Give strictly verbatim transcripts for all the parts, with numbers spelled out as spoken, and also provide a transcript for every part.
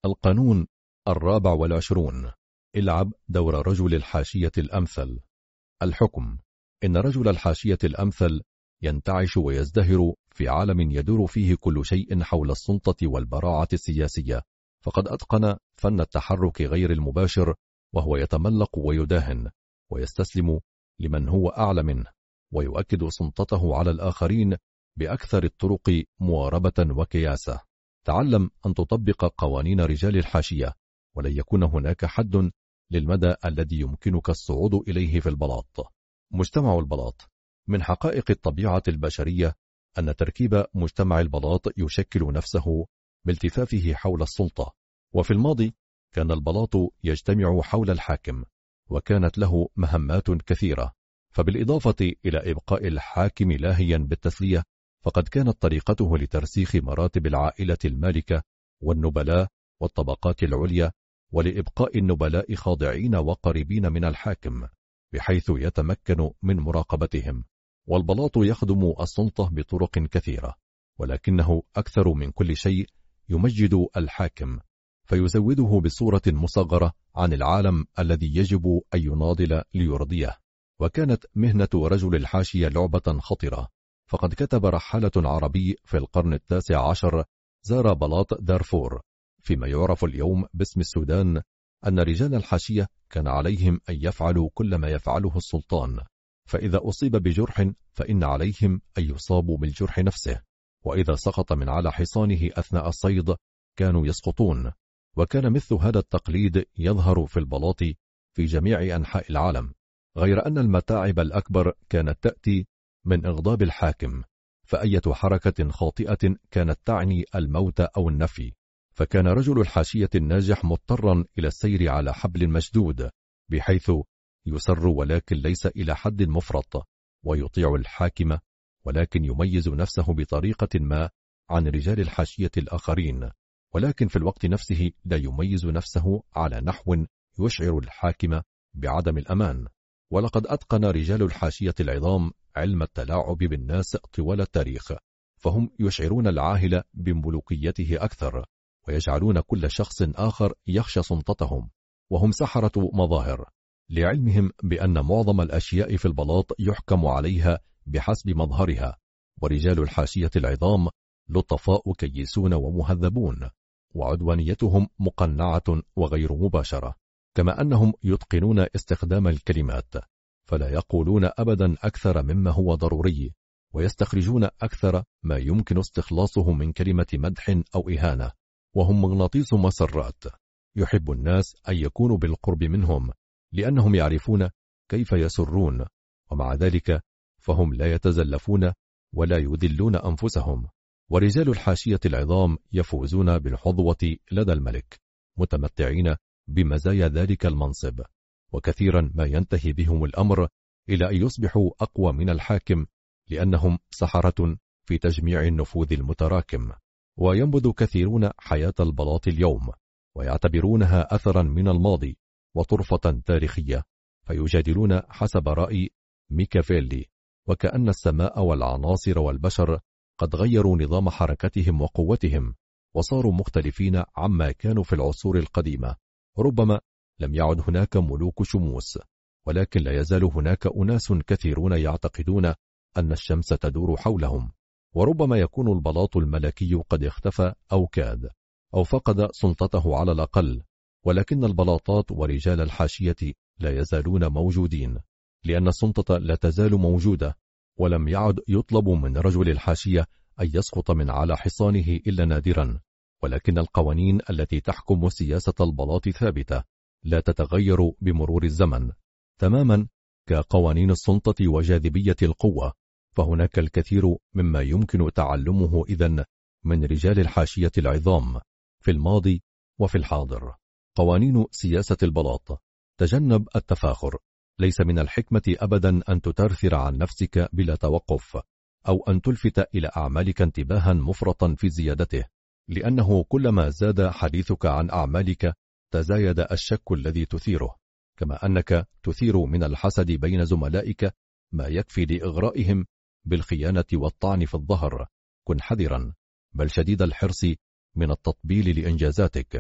القانون الرابع والعشرون: العب دور رجل الحاشية الأمثل. الحكم: إن رجل الحاشية الأمثل ينتعش ويزدهر في عالم يدور فيه كل شيء حول السلطة والبراعة السياسية، فقد أتقن فن التحرك غير المباشر، وهو يتملق ويداهن ويستسلم لمن هو أعلى منه، ويؤكد سلطته على الآخرين بأكثر الطرق مواربة وكياسة. تعلم أن تطبق قوانين رجال الحاشية، ولن يكون هناك حد للمدى الذي يمكنك الصعود إليه في البلاط. مجتمع البلاط: من حقائق الطبيعة البشرية أن تركيب مجتمع البلاط يشكل نفسه بالتفافه حول السلطة، وفي الماضي كان البلاط يجتمع حول الحاكم، وكانت له مهمات كثيرة، فبالإضافة إلى إبقاء الحاكم لاهيا بالتسلية، فقد كانت طريقته لترسيخ مراتب العائلة المالكة والنبلاء والطبقات العليا، ولإبقاء النبلاء خاضعين وقريبين من الحاكم بحيث يتمكن من مراقبتهم. والبلاط يخدم السلطة بطرق كثيرة، ولكنه أكثر من كل شيء يمجد الحاكم، فيزوده بصورة مصغرة عن العالم الذي يجب أن يناضل ليرضيه. وكانت مهنة رجل الحاشية لعبة خطرة، فقد كتب رحالة عربي في القرن التاسع عشر زار بلاط دارفور فيما يعرف اليوم باسم السودان أن رجال الحاشية كان عليهم أن يفعلوا كل ما يفعله السلطان، فإذا أصيب بجرح فإن عليهم أن يصابوا بالجرح نفسه، وإذا سقط من على حصانه أثناء الصيد كانوا يسقطون. وكان مثل هذا التقليد يظهر في البلاط في جميع أنحاء العالم، غير أن المتاعب الأكبر كانت تأتي من إغضاب الحاكم، فأية حركة خاطئة كانت تعني الموت أو النفي، فكان رجل الحاشية الناجح مضطرا إلى السير على حبل مشدود بحيث يسر ولكن ليس إلى حد مفرط، ويطيع الحاكم ولكن يميز نفسه بطريقة ما عن رجال الحاشية الآخرين، ولكن في الوقت نفسه لا يميز نفسه على نحو يشعر الحاكم بعدم الأمان. ولقد أتقن رجال الحاشية العظام علم التلاعب بالناس طوال التاريخ، فهم يشعرون العاهل بملوكيته أكثر، ويجعلون كل شخص آخر يخشى سلطتهم، وهم سحرة مظاهر، لعلمهم بأن معظم الأشياء في البلاط يحكم عليها بحسب مظهرها. ورجال الحاشية العظام لطفاء كيسون ومهذبون، وعدوانيتهم مقنعة وغير مباشرة، كما أنهم يتقنون استخدام الكلمات، فلا يقولون أبدا أكثر مما هو ضروري، ويستخرجون أكثر ما يمكن استخلاصه من كلمة مدح أو إهانة. وهم مغناطيس مسرات، يحب الناس أن يكونوا بالقرب منهم لأنهم يعرفون كيف يسرون، ومع ذلك فهم لا يتزلفون ولا يذلون أنفسهم. ورجال الحاشية العظام يفوزون بالحظوة لدى الملك، متمتعين بمزايا ذلك المنصب، وكثيرا ما ينتهي بهم الأمر إلى أن يصبحوا أقوى من الحاكم، لأنهم سحرة في تجميع النفوذ المتراكم. وينبذ كثيرون حياة البلاط اليوم ويعتبرونها أثرا من الماضي وطرفة تاريخية، فيجادلون حسب رأي ميكافيلي، وكأن السماء والعناصر والبشر قد غيروا نظام حركتهم وقوتهم، وصاروا مختلفين عما كانوا في العصور القديمة. ربما لم يعد هناك ملوك شموس، ولكن لا يزال هناك أناس كثيرون يعتقدون أن الشمس تدور حولهم. وربما يكون البلاط الملكي قد اختفى أو كاد أو فقد سلطته على الأقل، ولكن البلاطات ورجال الحاشية لا يزالون موجودين، لأن السلطة لا تزال موجودة، ولم يعد يطلب من رجل الحاشية أن يسقط من على حصانه إلا نادرا. ولكن القوانين التي تحكم سياسة البلاط ثابتة، لا تتغير بمرور الزمن، تماما كقوانين السلطة وجاذبية القوة. فهناك الكثير مما يمكن تعلمه إذن من رجال الحاشية العظام في الماضي وفي الحاضر. قوانين سياسة البلاط: تجنب التفاخر. ليس من الحكمة أبدا أن تترثر عن نفسك بلا توقف، أو أن تلفت إلى أعمالك انتباها مفرطا في زيادته، لأنه كلما زاد حديثك عن أعمالك تزايد الشك الذي تثيره، كما أنك تثير من الحسد بين زملائك ما يكفي لإغرائهم بالخيانة والطعن في الظهر. كن حذرا بل شديد الحرص من التطبيل لإنجازاتك،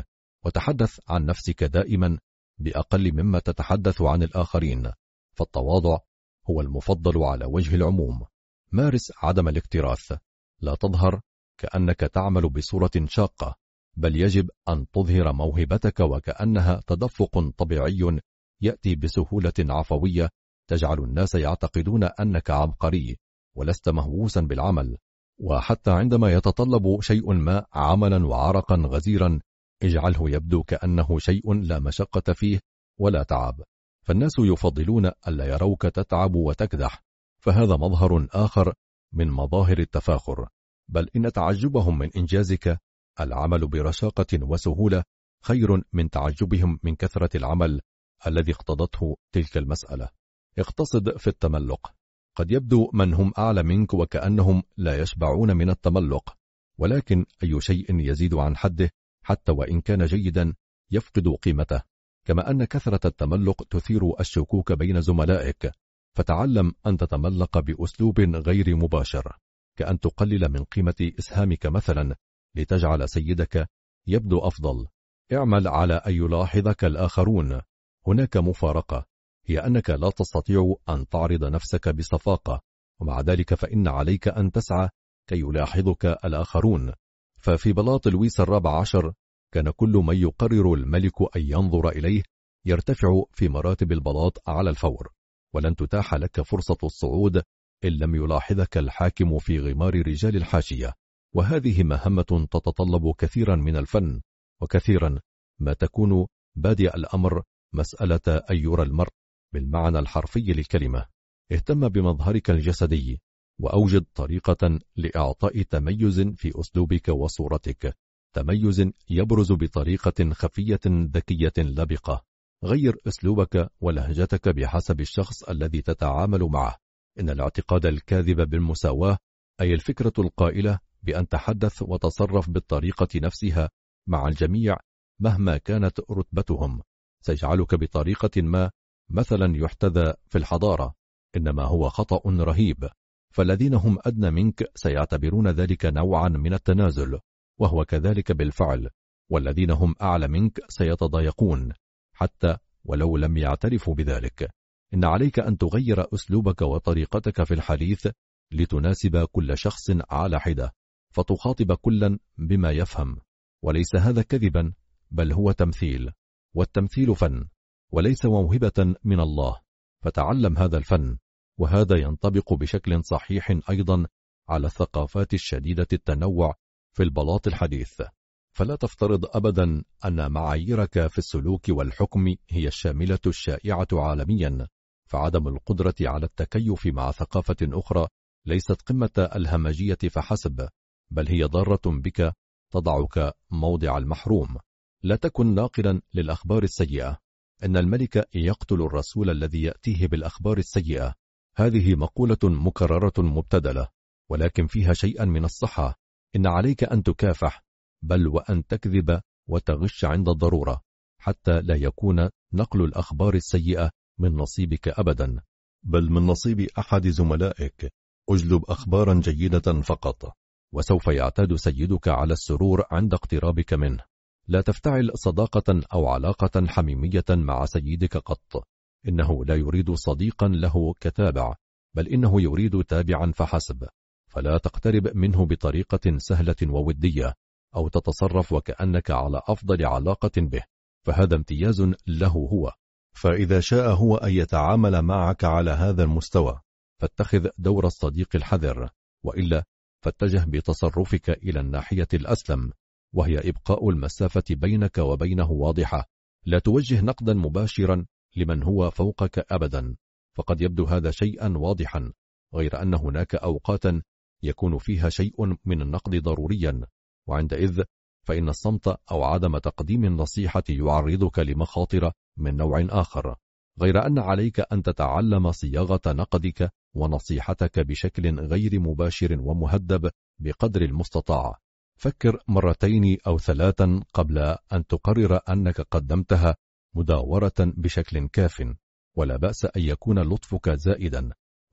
وتحدث عن نفسك دائما بأقل مما تتحدث عن الآخرين، فالتواضع هو المفضل على وجه العموم. مارس عدم الاكتراث، لا تظهر كأنك تعمل بصورة شاقة، بل يجب أن تظهر موهبتك وكأنها تدفق طبيعي يأتي بسهولة عفوية تجعل الناس يعتقدون أنك عبقري ولست مهووسا بالعمل. وحتى عندما يتطلب شيء ما عملا وعرقا غزيرا، اجعله يبدو كأنه شيء لا مشقة فيه ولا تعب، فالناس يفضلون ألا يروك تتعب وتكدح، فهذا مظهر آخر من مظاهر التفاخر. بل إن تعجبهم من إنجازك العمل برشاقة وسهولة خير من تعجبهم من كثرة العمل الذي اقتضته تلك المسألة. اقتصد في التملق. قد يبدو من هم أعلى منك وكأنهم لا يشبعون من التملق، ولكن أي شيء يزيد عن حده حتى وإن كان جيدا يفقد قيمته، كما أن كثرة التملق تثير الشكوك بين زملائك، فتعلم أن تتملق بأسلوب غير مباشر، كأن تقلل من قيمة إسهامك مثلا لتجعل سيدك يبدو أفضل. اعمل على أن يلاحظك الآخرون. هناك مفارقة، هي أنك لا تستطيع أن تعرض نفسك بصفاقة، ومع ذلك فإن عليك أن تسعى كي يلاحظك الآخرون. ففي بلاط لويس الرابع عشر كان كل من يقرر الملك أن ينظر إليه يرتفع في مراتب البلاط على الفور، ولن تتاح لك فرصة الصعود إن لم يلاحظك الحاكم في غمار رجال الحاشية. وهذه مهمة تتطلب كثيرا من الفن، وكثيرا ما تكون بادئ الأمر مسألة أن يرى المرء بالمعنى الحرفي للكلمة. اهتم بمظهرك الجسدي، وأوجد طريقة لإعطاء تميز في أسلوبك وصورتك، تميز يبرز بطريقة خفية ذكية لبقة. غير أسلوبك ولهجتك بحسب الشخص الذي تتعامل معه. إن الاعتقاد الكاذب بالمساواة، أي الفكرة القائلة بأن تحدث وتصرف بالطريقة نفسها مع الجميع مهما كانت رتبتهم، سيجعلك بطريقة ما مثلا يحتذى في الحضارة، إنما هو خطأ رهيب. فالذين هم أدنى منك سيعتبرون ذلك نوعا من التنازل، وهو كذلك بالفعل، والذين هم أعلى منك سيتضايقون حتى ولو لم يعترفوا بذلك. إن عليك أن تغير أسلوبك وطريقتك في الحديث لتناسب كل شخص على حدة، فتخاطب كلا بما يفهم، وليس هذا كذبا بل هو تمثيل، والتمثيل فن وليس موهبة من الله، فتعلم هذا الفن. وهذا ينطبق بشكل صحيح أيضا على الثقافات الشديدة التنوع في البلاط الحديث. فلا تفترض أبدا أن معاييرك في السلوك والحكم هي الشاملة الشائعة عالميا، فعدم القدرة على التكيف مع ثقافة أخرى ليست قمة الهمجية فحسب، بل هي ضارة بك تضعك موضع المحروم. لا تكن ناقلا للأخبار السيئة. إن الملك يقتل الرسول الذي يأتيه بالأخبار السيئة. هذه مقولة مكررة مبتدلة، ولكن فيها شيئا من الصحة. إن عليك أن تكافح، بل وأن تكذب وتغش عند الضرورة، حتى لا يكون نقل الأخبار السيئة من نصيبك أبدا، بل من نصيب أحد زملائك. أجلب أخبارا جيدة فقط، وسوف يعتاد سيدك على السرور عند اقترابك منه. لا تفتعل صداقة أو علاقة حميمية مع سيدك قط. إنه لا يريد صديقا له كتابع، بل إنه يريد تابعا فحسب. فلا تقترب منه بطريقة سهلة وودية، أو تتصرف وكأنك على أفضل علاقة به، فهذا امتياز له هو. فإذا شاء هو أن يتعامل معك على هذا المستوى فاتخذ دور الصديق الحذر، وإلا فاتجه بتصرفك إلى الناحية الأسلم، وهي إبقاء المسافة بينك وبينه واضحة. لا توجه نقدا مباشرا لمن هو فوقك أبدا، فقد يبدو هذا شيئا واضحا، غير أن هناك أوقاتا يكون فيها شيء من النقد ضروريا، وعندئذ فإن الصمت أو عدم تقديم النصيحة يعرضك لمخاطر من نوع آخر، غير أن عليك أن تتعلم صياغة نقدك ونصيحتك بشكل غير مباشر ومهذب بقدر المستطاع. فكر مرتين أو ثلاثا قبل أن تقرر أنك قدمتها مداورة بشكل كاف، ولا بأس أن يكون لطفك زائدا،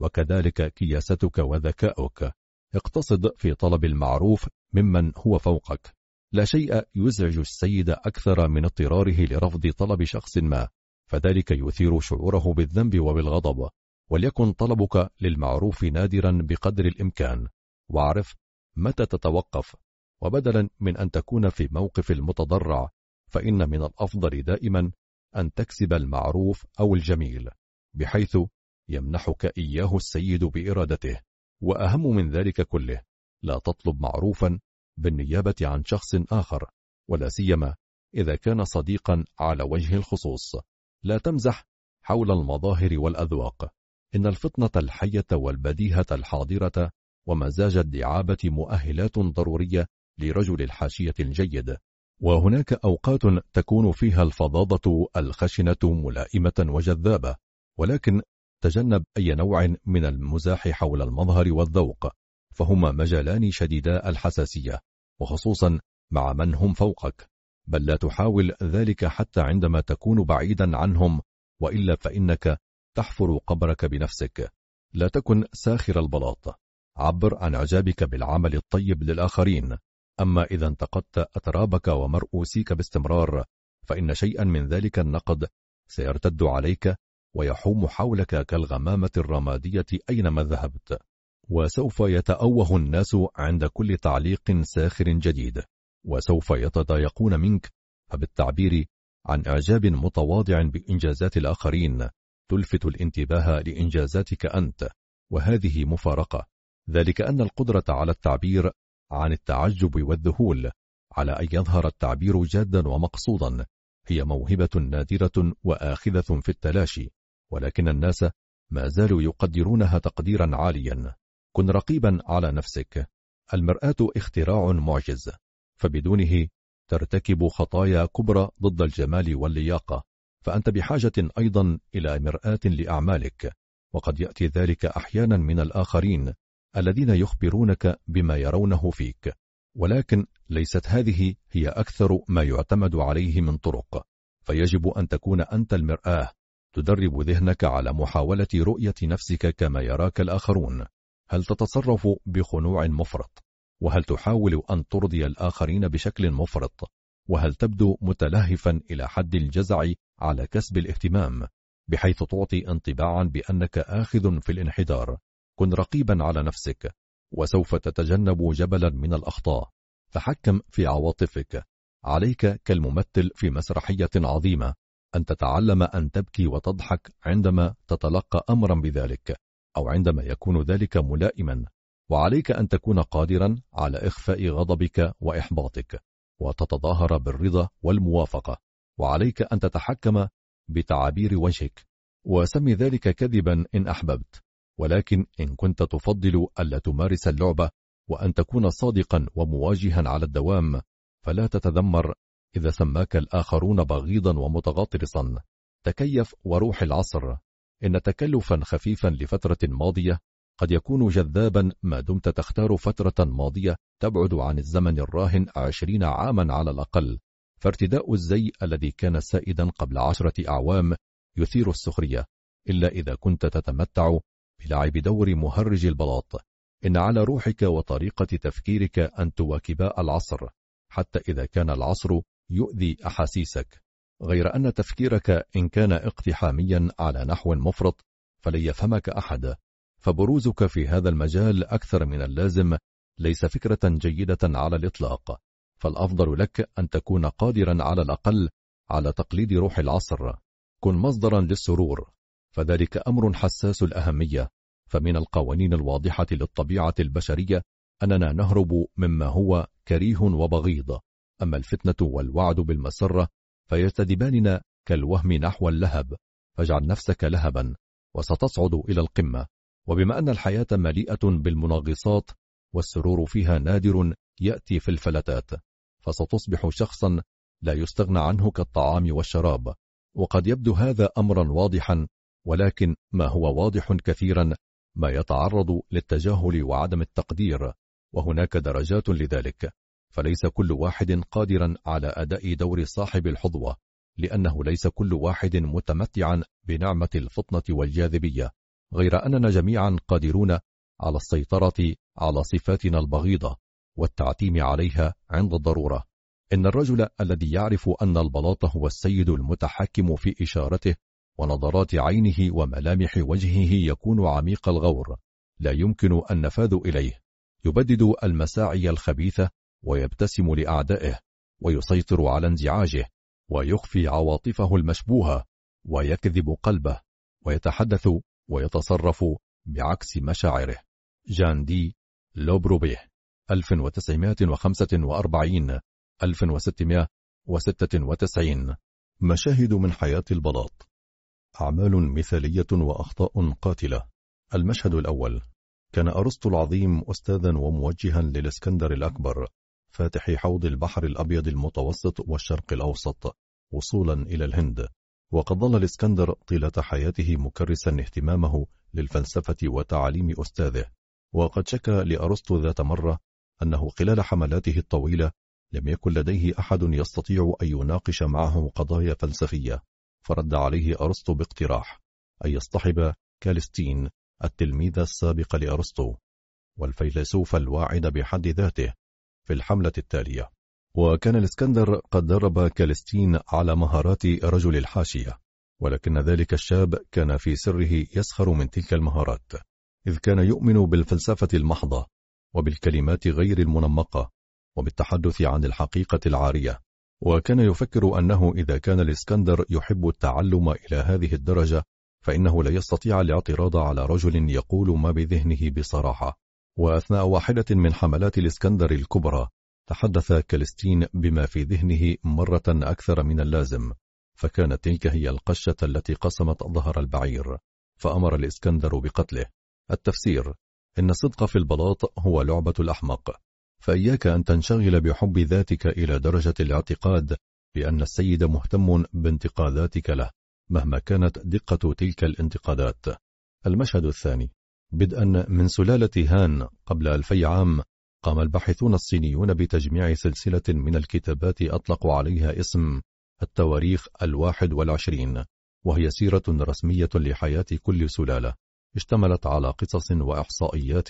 وكذلك كياستك وذكاؤك. اقتصد في طلب المعروف ممن هو فوقك، لا شيء يزعج السيد أكثر من اضطراره لرفض طلب شخص ما، فذلك يثير شعوره بالذنب وبالغضب. وليكن طلبك للمعروف نادرا بقدر الإمكان، واعرف متى تتوقف. وبدلا من أن تكون في موقف المتضرع، فإن من الأفضل دائما أن تكسب المعروف أو الجميل، بحيث يمنحك إياه السيد بإرادته. وأهم من ذلك كله، لا تطلب معروفا بالنيابة عن شخص آخر، ولا سيما إذا كان صديقا على وجه الخصوص. لا تمزح حول المظاهر والأذواق، إن الفطنة الحية والبديهة الحاضرة ومزاج الدعابة مؤهلات ضرورية لرجل الحاشية الجيد. وهناك أوقات تكون فيها الفظاظة الخشنة ملائمة وجذابة، ولكن تجنب أي نوع من المزاح حول المظهر والذوق، فهما مجالان شديدا الحساسية، وخصوصا مع من هم فوقك. بل لا تحاول ذلك حتى عندما تكون بعيدا عنهم، وإلا فإنك تحفر قبرك بنفسك. لا تكن ساخر البلاط، عبر عن إعجابك بالعمل الطيب للآخرين. أما إذا انتقدت أترابك ومرؤوسيك باستمرار، فإن شيئا من ذلك النقد سيرتد عليك ويحوم حولك كالغمامة الرمادية أينما ذهبت، وسوف يتأوه الناس عند كل تعليق ساخر جديد، وسوف يتضايقون منك. فبالتعبير عن إعجاب متواضع بإنجازات الآخرين تلفت الانتباه لإنجازاتك أنت، وهذه مفارقة. ذلك أن القدرة على التعبير عن التعجب والذهول، على أن يظهر التعبير جادا ومقصودا، هي موهبة نادرة وآخذة في التلاشي، ولكن الناس ما زالوا يقدرونها تقديرا عاليا. كن رقيبا على نفسك. المرآة اختراع معجز، فبدونه ترتكب خطايا كبرى ضد الجمال واللياقة. فأنت بحاجة أيضا إلى مرآة لأعمالك، وقد يأتي ذلك أحيانا من الآخرين الذين يخبرونك بما يرونه فيك، ولكن ليست هذه هي أكثر ما يعتمد عليه من طرق. فيجب أن تكون أنت المرآة، تدرب ذهنك على محاولة رؤية نفسك كما يراك الآخرون. هل تتصرف بخنوع مفرط؟ وهل تحاول أن ترضي الآخرين بشكل مفرط؟ وهل تبدو متلهفا إلى حد الجزع على كسب الاهتمام، بحيث تعطي انطباعا بأنك آخذ في الانحدار؟ كن رقيبا على نفسك، وسوف تتجنب جبلا من الأخطاء. تحكم في عواطفك. عليك كالممثل في مسرحية عظيمة أن تتعلم أن تبكي وتضحك عندما تتلقى أمرا بذلك، أو عندما يكون ذلك ملائما. وعليك أن تكون قادرا على إخفاء غضبك وإحباطك، وتتظاهر بالرضا والموافقة. وعليك أن تتحكم بتعابير وجهك، وسمي ذلك كذبا إن أحببت، ولكن إن كنت تفضل ألا تمارس اللعبة وأن تكون صادقا ومواجها على الدوام، فلا تتذمر إذا سماك الآخرون بغيضا ومتغطرسا. تكيف وروح العصر. إن تكلفا خفيفا لفترة ماضية قد يكون جذابا ما دمت تختار فترة ماضية تبعد عن الزمن الراهن عشرين عاما على الأقل. فارتداء الزي الذي كان سائدا قبل عشرة أعوام يثير السخرية، إلا إذا كنت تتمتع بلعب دور مهرج البلاط. إن على روحك وطريقة تفكيرك أن تواكبا العصر، حتى إذا كان العصر يؤذي أحاسيسك. غير أن تفكيرك إن كان اقتحاميا على نحو مفرط فلن يفهمك أحد، فبروزك في هذا المجال أكثر من اللازم ليس فكرة جيدة على الإطلاق. فالأفضل لك أن تكون قادرا على الأقل على تقليد روح العصر. كن مصدرا للسرور، فذلك أمر حساس الأهمية. فمن القوانين الواضحة للطبيعة البشرية أننا نهرب مما هو كريه وبغيض، أما الفتنة والوعد بالمسرة فيجتذباننا كالوهم نحو اللهب. فاجعل نفسك لهبا وستصعد إلى القمة. وبما أن الحياة مليئة بالمنغصات والسرور فيها نادر يأتي في الفلتات، فستصبح شخصا لا يستغنى عنه كالطعام والشراب. وقد يبدو هذا أمرا واضحا، ولكن ما هو واضح كثيرا ما يتعرض للتجاهل وعدم التقدير، وهناك درجات لذلك. فليس كل واحد قادرا على أداء دور صاحب الحظوة، لأنه ليس كل واحد متمتعا بنعمة الفطنة والجاذبية، غير أننا جميعا قادرون على السيطرة على صفاتنا البغيضة والتعتيم عليها عند الضرورة. إن الرجل الذي يعرف أن البلاط هو السيد المتحكم في إشارته ونظرات عينه وملامح وجهه يكون عميق الغور، لا يمكن النفاذ إليه، يبدد المساعي الخبيثة ويبتسم لأعدائه ويسيطر على انزعاجه ويخفي عواطفه المشبوهة ويكذب قلبه ويتحدث ويتصرف بعكس مشاعره. جان دي لوبروبيه ألف وتسعمائة وخمسة وأربعين ألف وستمائة وستة وتسعين. مشاهد من حياة البلاط. أعمال مثالية وأخطاء قاتلة. المشهد الأول: كان أرسطو العظيم أستاذا وموجها للإسكندر الأكبر فاتح حوض البحر الأبيض المتوسط والشرق الأوسط وصولا إلى الهند، وقد ظل الإسكندر طيلة حياته مكرسا اهتمامه للفلسفة وتعاليم أستاذه، وقد شكى لأرسطو ذات مرة أنه خلال حملاته الطويلة لم يكن لديه أحد يستطيع أن يناقش معه قضايا فلسفية، فرد عليه أرسطو باقتراح أن يصطحب كالستين التلميذ السابق لأرسطو والفيلسوف الواعد بحد ذاته في الحملة التالية. وكان الإسكندر قد درب كالستين على مهارات رجل الحاشية، ولكن ذلك الشاب كان في سره يسخر من تلك المهارات، إذ كان يؤمن بالفلسفة المحضة وبالكلمات غير المنمقة وبالتحدث عن الحقيقة العارية، وكان يفكر أنه إذا كان الإسكندر يحب التعلم إلى هذه الدرجة فإنه لا يستطيع الاعتراض على رجل يقول ما بذهنه بصراحة. وأثناء واحدة من حملات الإسكندر الكبرى تحدث كالستين بما في ذهنه مرة أكثر من اللازم، فكانت تلك هي القشة التي قسمت ظهر البعير، فأمر الإسكندر بقتله. التفسير: إن الصدق في البلاط هو لعبة الأحمق، فإياك أن تنشغل بحب ذاتك إلى درجة الاعتقاد بأن السيد مهتم بانتقاداتك له مهما كانت دقة تلك الانتقادات. المشهد الثاني: بدءا من سلالة هان قبل ألفي عام قام الباحثون الصينيون بتجميع سلسلة من الكتابات أطلقوا عليها اسم التواريخ الواحد والعشرين، وهي سيرة رسمية لحياة كل سلالة اشتملت على قصص وإحصائيات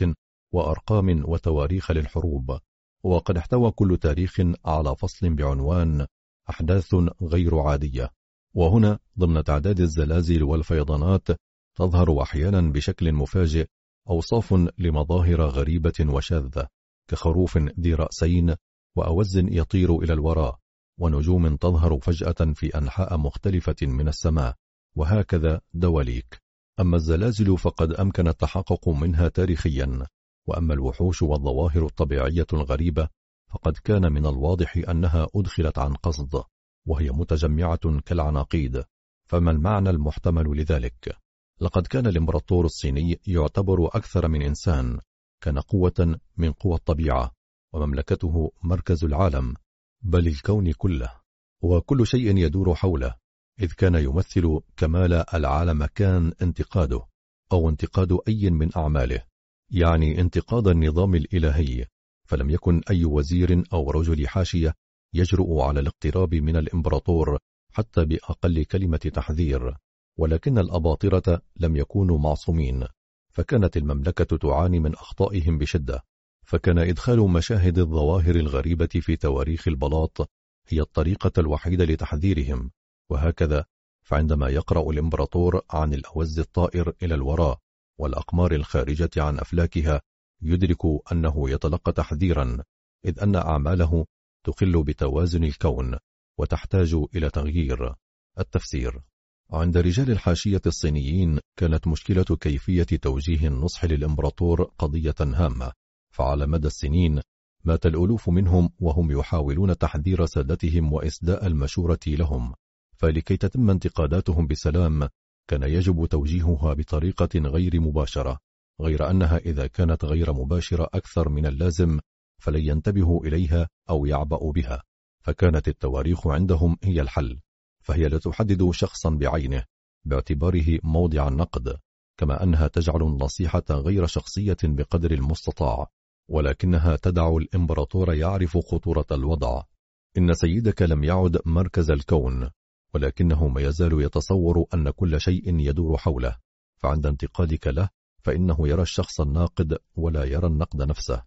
وأرقام وتواريخ للحروب، وقد احتوى كل تاريخ على فصل بعنوان أحداث غير عادية. وهنا ضمن تعداد الزلازل والفيضانات تظهر أحيانا بشكل مفاجئ أوصاف لمظاهر غريبة وشاذة كخروف ذي رأسين وأوز يطير إلى الوراء ونجوم تظهر فجأة في أنحاء مختلفة من السماء، وهكذا دواليك. أما الزلازل فقد أمكن التحقق منها تاريخيا، وأما الوحوش والظواهر الطبيعية الغريبة فقد كان من الواضح أنها أدخلت عن قصد، وهي متجمعة كالعناقيد. فما المعنى المحتمل لذلك؟ لقد كان الإمبراطور الصيني يعتبر أكثر من إنسان، كان قوة من قوى الطبيعة، ومملكته مركز العالم بل الكون كله، وكل شيء يدور حوله، إذ كان يمثل كمال العالم كان انتقاده أو انتقاد أي من أعماله، يعني انتقاد النظام الإلهي. فلم يكن أي وزير أو رجل حاشية يجرؤ على الاقتراب من الإمبراطور حتى بأقل كلمة تحذير، ولكن الأباطرة لم يكونوا معصومين، فكانت المملكة تعاني من أخطائهم بشدة، فكان إدخال مشاهد الظواهر الغريبة في تواريخ البلاط هي الطريقة الوحيدة لتحذيرهم. وهكذا فعندما يقرأ الإمبراطور عن الأوز الطائر إلى الوراء والأقمار الخارجة عن أفلاكها يدرك أنه يتلقى تحذيرا، إذ أن أعماله تخل بتوازن الكون وتحتاج إلى تغيير. التفسير: عند رجال الحاشية الصينيين كانت مشكلة كيفية توجيه النصح للإمبراطور قضية هامة، فعلى مدى السنين مات الألوف منهم وهم يحاولون تحذير سادتهم وإسداء المشورة لهم، فلكي تتم انتقاداتهم بسلام كان يجب توجيهها بطريقة غير مباشرة، غير أنها إذا كانت غير مباشرة أكثر من اللازم فلن ينتبهوا إليها أو يعبأوا بها، فكانت التواريخ عندهم هي الحل، فهي لا تحدد شخصا بعينه باعتباره موضع النقد، كما أنها تجعل النصيحة غير شخصية بقدر المستطاع، ولكنها تدع الإمبراطور يعرف خطورة الوضع. إن سيدك لم يعد مركز الكون، ولكنه ما يزال يتصور أن كل شيء يدور حوله، فعند انتقادك له فإنه يرى الشخص الناقد ولا يرى النقد نفسه،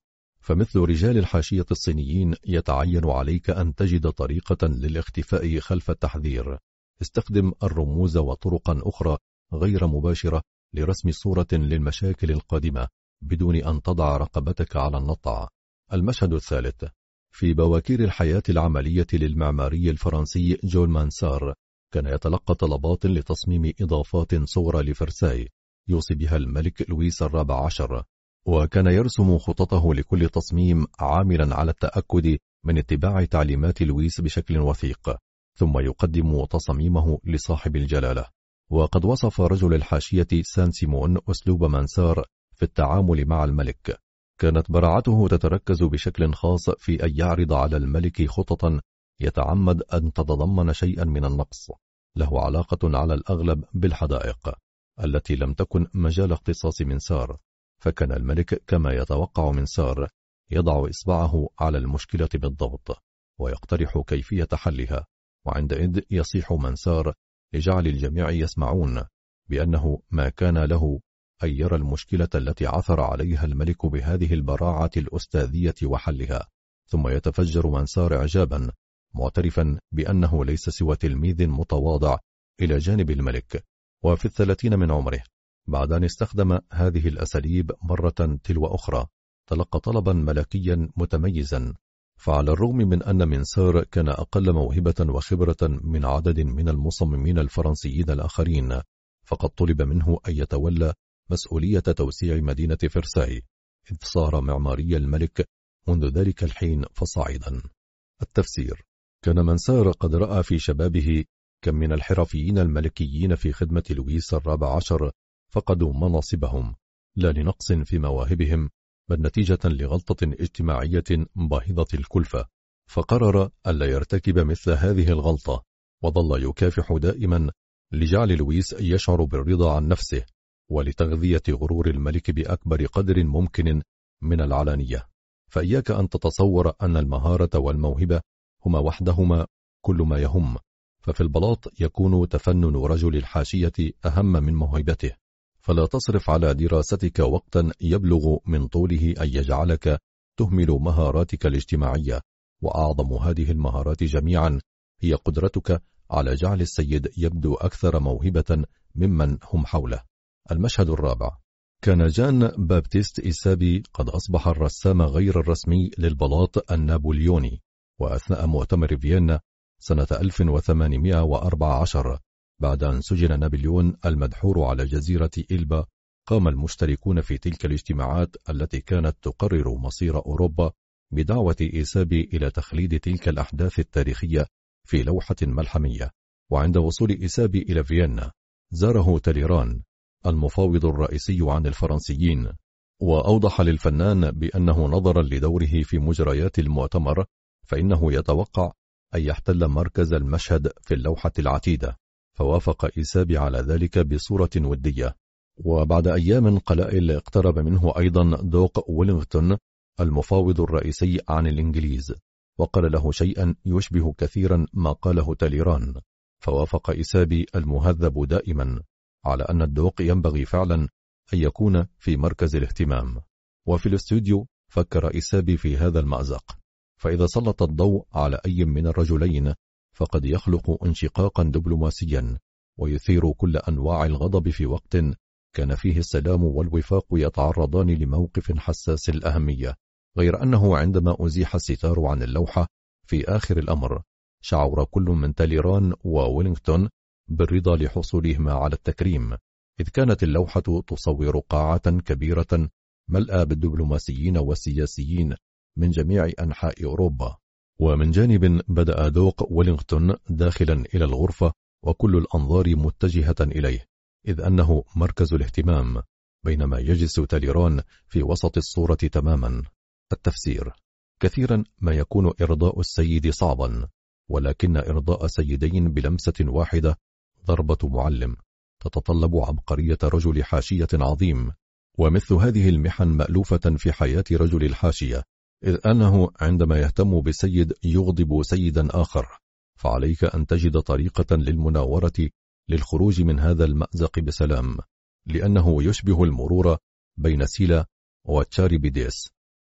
فمثل رجال الحاشية الصينيين يتعين عليك أن تجد طريقة للاختفاء خلف التحذير. استخدم الرموز وطرقا أخرى غير مباشرة لرسم صورة للمشاكل القادمة بدون أن تضع رقبتك على النطع. المشهد الثالث. في بواكير الحياة العملية للمعماري الفرنسي جول مانسار، كان يتلقى طلبات لتصميم إضافات صغرى لفرساي يوصي بها الملك لويس الرابع عشر، وكان يرسم خططه لكل تصميم عاملا على التأكد من اتباع تعليمات لويس بشكل وثيق، ثم يقدم تصاميمه لصاحب الجلالة. وقد وصف رجل الحاشية سان سيمون أسلوب مانسار في التعامل مع الملك. كانت براعته تتركز بشكل خاص في أن يعرض على الملك خططا يتعمد أن تتضمن شيئا من النقص له علاقة على الأغلب بالحدائق التي لم تكن مجال اختصاص منسار، فكان الملك كما يتوقع منسار يضع إصبعه على المشكلة بالضبط ويقترح كيفية حلها، وعندئذ يصيح منسار لجعل الجميع يسمعون بأنه ما كان له أن يرى المشكلة التي عثر عليها الملك بهذه البراعة الأستاذية وحلها، ثم يتفجر منسار إعجابا معترفا بأنه ليس سوى تلميذ متواضع إلى جانب الملك وفي الثلاثين من عمره. بعد أن استخدم هذه الأساليب مرة تلو أخرى تلقى طلبا ملكيا متميزا، فعلى الرغم من أن منسار كان أقل موهبة وخبرة من عدد من المصممين الفرنسيين الآخرين، فقد طلب منه أن يتولى مسؤولية توسيع مدينة فرساي، إذ صار معماري الملك منذ ذلك الحين فصاعدا. التفسير. كان منسار قد رأى في شبابه كم من الحرفيين الملكيين في خدمة لويس الرابع عشر فقدوا مناصبهم لا لنقص في مواهبهم بل نتيجة لغلطة اجتماعية باهظة الكلفة، فقرر ألا يرتكب مثل هذه الغلطة، وظل يكافح دائما لجعل لويس يشعر بالرضا عن نفسه ولتغذية غرور الملك بأكبر قدر ممكن من العلانية. فإياك أن تتصور أن المهارة والموهبة هما وحدهما كل ما يهم، ففي البلاط يكون تفنن رجل الحاشية أهم من موهبته، فلا تصرف على دراستك وقتا يبلغ من طوله أن يجعلك تهمل مهاراتك الاجتماعية، وأعظم هذه المهارات جميعا هي قدرتك على جعل السيد يبدو أكثر موهبة ممن هم حوله. المشهد الرابع. كان جان بابتيست إيسابي قد أصبح الرسام غير الرسمي للبلاط النابليوني، وأثناء مؤتمر فيينا سنة ألف وثمانمائة وأربعة عشر بعد أن سجن نابليون المدحور على جزيرة إلبا، قام المشتركون في تلك الاجتماعات التي كانت تقرر مصير أوروبا بدعوة إيسابي إلى تخليد تلك الأحداث التاريخية في لوحة ملحمية. وعند وصول إيسابي إلى فيينا زاره تاليران المفاوض الرئيسي عن الفرنسيين، وأوضح للفنان بأنه نظرا لدوره في مجريات المؤتمر فإنه يتوقع أن يحتل مركز المشهد في اللوحة العتيدة، فوافق إيسابي على ذلك بصورة ودية. وبعد أيام قلائل اقترب منه أيضا دوق ويلينغتون المفاوض الرئيسي عن الإنجليز، وقال له شيئا يشبه كثيرا ما قاله تاليران، فوافق إيسابي المهذب دائما على أن الدوق ينبغي فعلا أن يكون في مركز الاهتمام. وفي الاستوديو فكر إيسابي في هذا المأزق، فإذا سلط الضوء على أي من الرجلين فقد يخلق انشقاقا دبلوماسيا ويثير كل أنواع الغضب في وقت كان فيه السلام والوفاق يتعرضان لموقف حساس الأهمية، غير أنه عندما أزيح الستار عن اللوحة في آخر الأمر شعر كل من تاليران وويلينغتون بالرضا لحصولهما على التكريم، إذ كانت اللوحة تصور قاعة كبيرة ملأى بالدبلوماسيين والسياسيين من جميع أنحاء أوروبا. ومن جانب بدأ دوق ويلينغتون داخلا إلى الغرفة وكل الأنظار متجهة إليه، إذ أنه مركز الاهتمام، بينما يجلس تاليران في وسط الصورة تماما. التفسير. كثيرا ما يكون إرضاء السيد صعبا، ولكن إرضاء سيدين بلمسة واحدة ضربة معلم تتطلب عبقرية رجل حاشية عظيم، ومثل هذه المحن مألوفة في حياة رجل الحاشية، إذ أنه عندما يهتم بسيد يغضب سيدا آخر، فعليك أن تجد طريقة للمناورة للخروج من هذا المأزق بسلام، لأنه يشبه المرور بين سيلا وتشاريبيديس،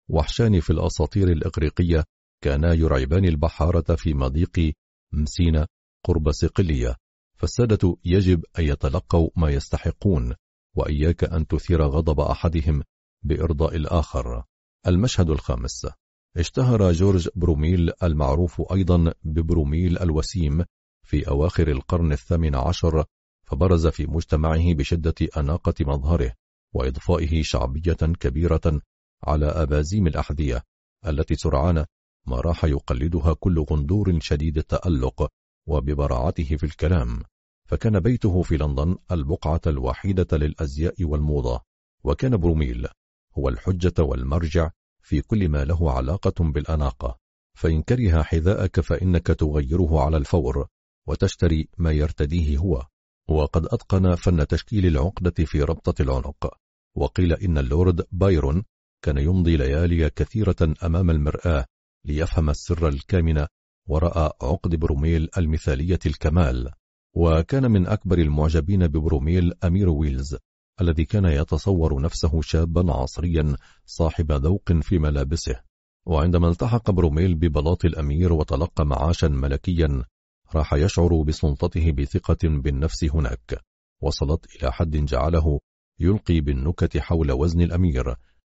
وحشان في الأساطير الإغريقية كانا يرعبان البحارة في مضيق مسينا قرب صقلية، فالسادة يجب أن يتلقوا ما يستحقون، وإياك أن تثير غضب أحدهم بإرضاء الآخر. المشهد الخامس. اشتهر جورج بروميل المعروف أيضا ببروميل الوسيم في أواخر القرن الثامن عشر، فبرز في مجتمعه بشدة أناقة مظهره وإضفائه شعبية كبيرة على أبازيم الأحذية التي سرعان ما راح يقلدها كل غندور شديد التألق وببراعته في الكلام، فكان بيته في لندن البقعة الوحيدة للأزياء والموضة، وكان بروميل هو الحجة والمرجع في كل ما له علاقة بالأناقة، فإن كره حذاءك فإنك تغيره على الفور وتشتري ما يرتديه هو. وقد أتقن فن تشكيل العقدة في ربطة العنق، وقيل إن اللورد بايرون كان يمضي ليالي كثيرة أمام المرآة ليفهم السر الكامن وراء عقد بروميل المثالية الكمال. وكان من أكبر المعجبين ببروميل أمير ويلز الذي كان يتصور نفسه شابا عصريا صاحب ذوق في ملابسه. وعندما التحق بروميل ببلاط الأمير وتلقى معاشا ملكيا راح يشعر بسلطته بثقة بالنفس هناك، وصلت إلى حد جعله يلقي بالنكت حول وزن الأمير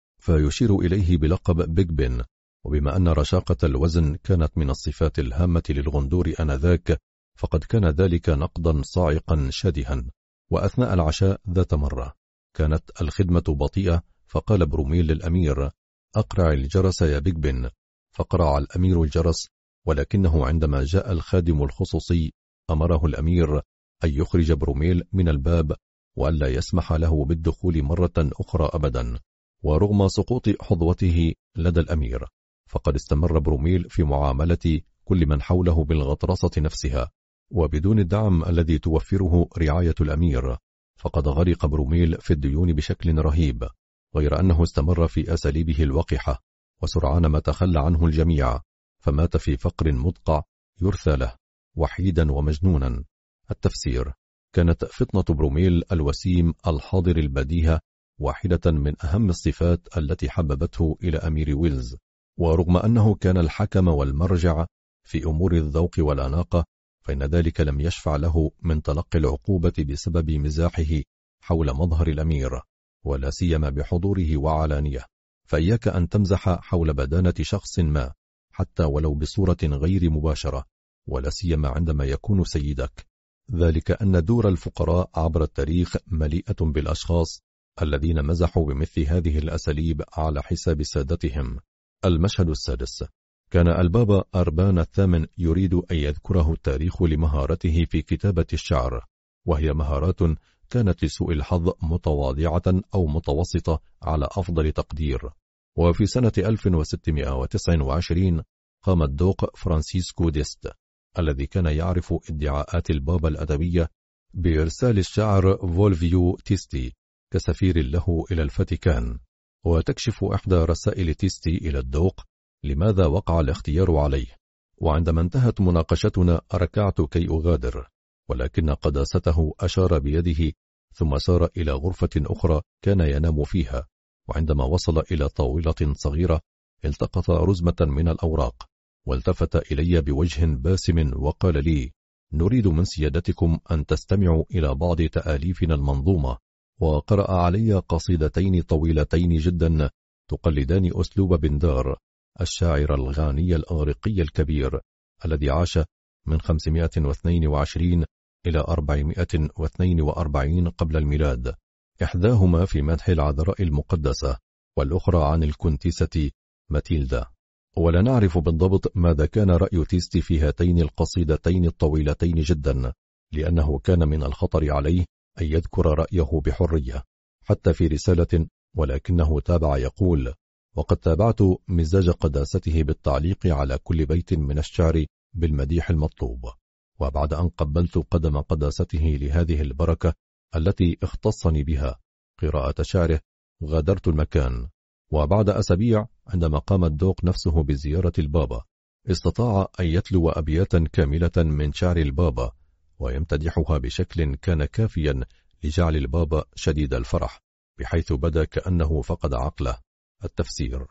فيشير إليه بلقب بيج بن. وبما أن رشاقة الوزن كانت من الصفات الهامة للغندور آنذاك، فقد كان ذلك نقدا صاعقا شادها. وأثناء العشاء ذات مرة كانت الخدمة بطيئة، فقال بروميل للأمير: أقرع الجرس يا بيج بن. فقرع الأمير الجرس، ولكنه عندما جاء الخادم الخصوصي أمره الأمير أن يخرج بروميل من الباب وألا يسمح له بالدخول مرة أخرى أبدا. ورغم سقوط حظوته لدى الأمير، فقد استمر بروميل في معاملة كل من حوله بالغطرسة نفسها وبدون الدعم الذي توفره رعاية الأمير، فقد غرق بروميل في الديون بشكل رهيب، غير أنه استمر في أساليبه الوقحة، وسرعان ما تخلى عنه الجميع، فمات في فقر مدقع يرثى له وحيدا ومجنونا. التفسير: كانت فطنة بروميل الوسيم الحاضر البديهة واحدة من أهم الصفات التي حببته إلى أمير ويلز، ورغم أنه كان الحكم والمرجع في أمور الذوق والأناقة، فإن ذلك لم يشفع له من تلقي العقوبة بسبب مزاحه حول مظهر الأمير، ولا سيما بحضوره وعلانية. فإياك أن تمزح حول بدانة شخص ما حتى ولو بصورة غير مباشرة، ولا سيما عندما يكون سيدك، ذلك أن دور الفقراء عبر التاريخ مليئة بالأشخاص الذين مزحوا بمثل هذه الأساليب على حساب سادتهم. المشهد السادس. كان البابا أربان الثامن يريد أن يذكره التاريخ لمهارته في كتابة الشعر، وهي مهارات كانت لسوء الحظ متواضعة أو متوسطة على أفضل تقدير. وفي سنة ألف وستمائة وتسعة وعشرين قام الدوق فرانسيسكو ديست الذي كان يعرف ادعاءات البابا الأدبية بإرسال الشاعر فولفيو تيستي كسفير له إلى الفاتيكان. وتكشف إحدى رسائل تيستي إلى الدوق لماذا وقع الاختيار عليه. وعندما انتهت مناقشتنا ركعت كي أغادر، ولكن قداسته أشار بيده ثم سار إلى غرفة أخرى كان ينام فيها، وعندما وصل إلى طاولة صغيرة التقط رزمة من الأوراق والتفت إلي بوجه باسم وقال لي: نريد من سيادتكم أن تستمعوا إلى بعض تآليفنا المنظومة. وقرأ علي قصيدتين طويلتين جدا تقلدان أسلوب بندار الشاعر الغاني الأغريقي الكبير الذي عاش من خمسمائة واثنين وعشرين إلى أربعمائة واثنين وأربعين قبل الميلاد، إحداهما في مدح العذراء المقدسة والأخرى عن الكونتيسة ماتيلدا. ولا نعرف بالضبط ماذا كان رأي تيستي في هاتين القصيدتين الطويلتين جدا، لأنه كان من الخطر عليه أن يذكر رأيه بحرية حتى في رسالة، ولكنه تابع يقول: وقد تابعت مزاج قداسته بالتعليق على كل بيت من الشعر بالمديح المطلوب. وبعد أن قبلت قدم قداسته لهذه البركة التي اختصني بها قراءة شعره غادرت المكان. وبعد أسابيع عندما قام الدوق نفسه بزيارة البابا استطاع أن يتلو أبياتا كاملة من شعر البابا ويمتدحها بشكل كان كافيا لجعل البابا شديد الفرح، بحيث بدا كأنه فقد عقله. التفسير: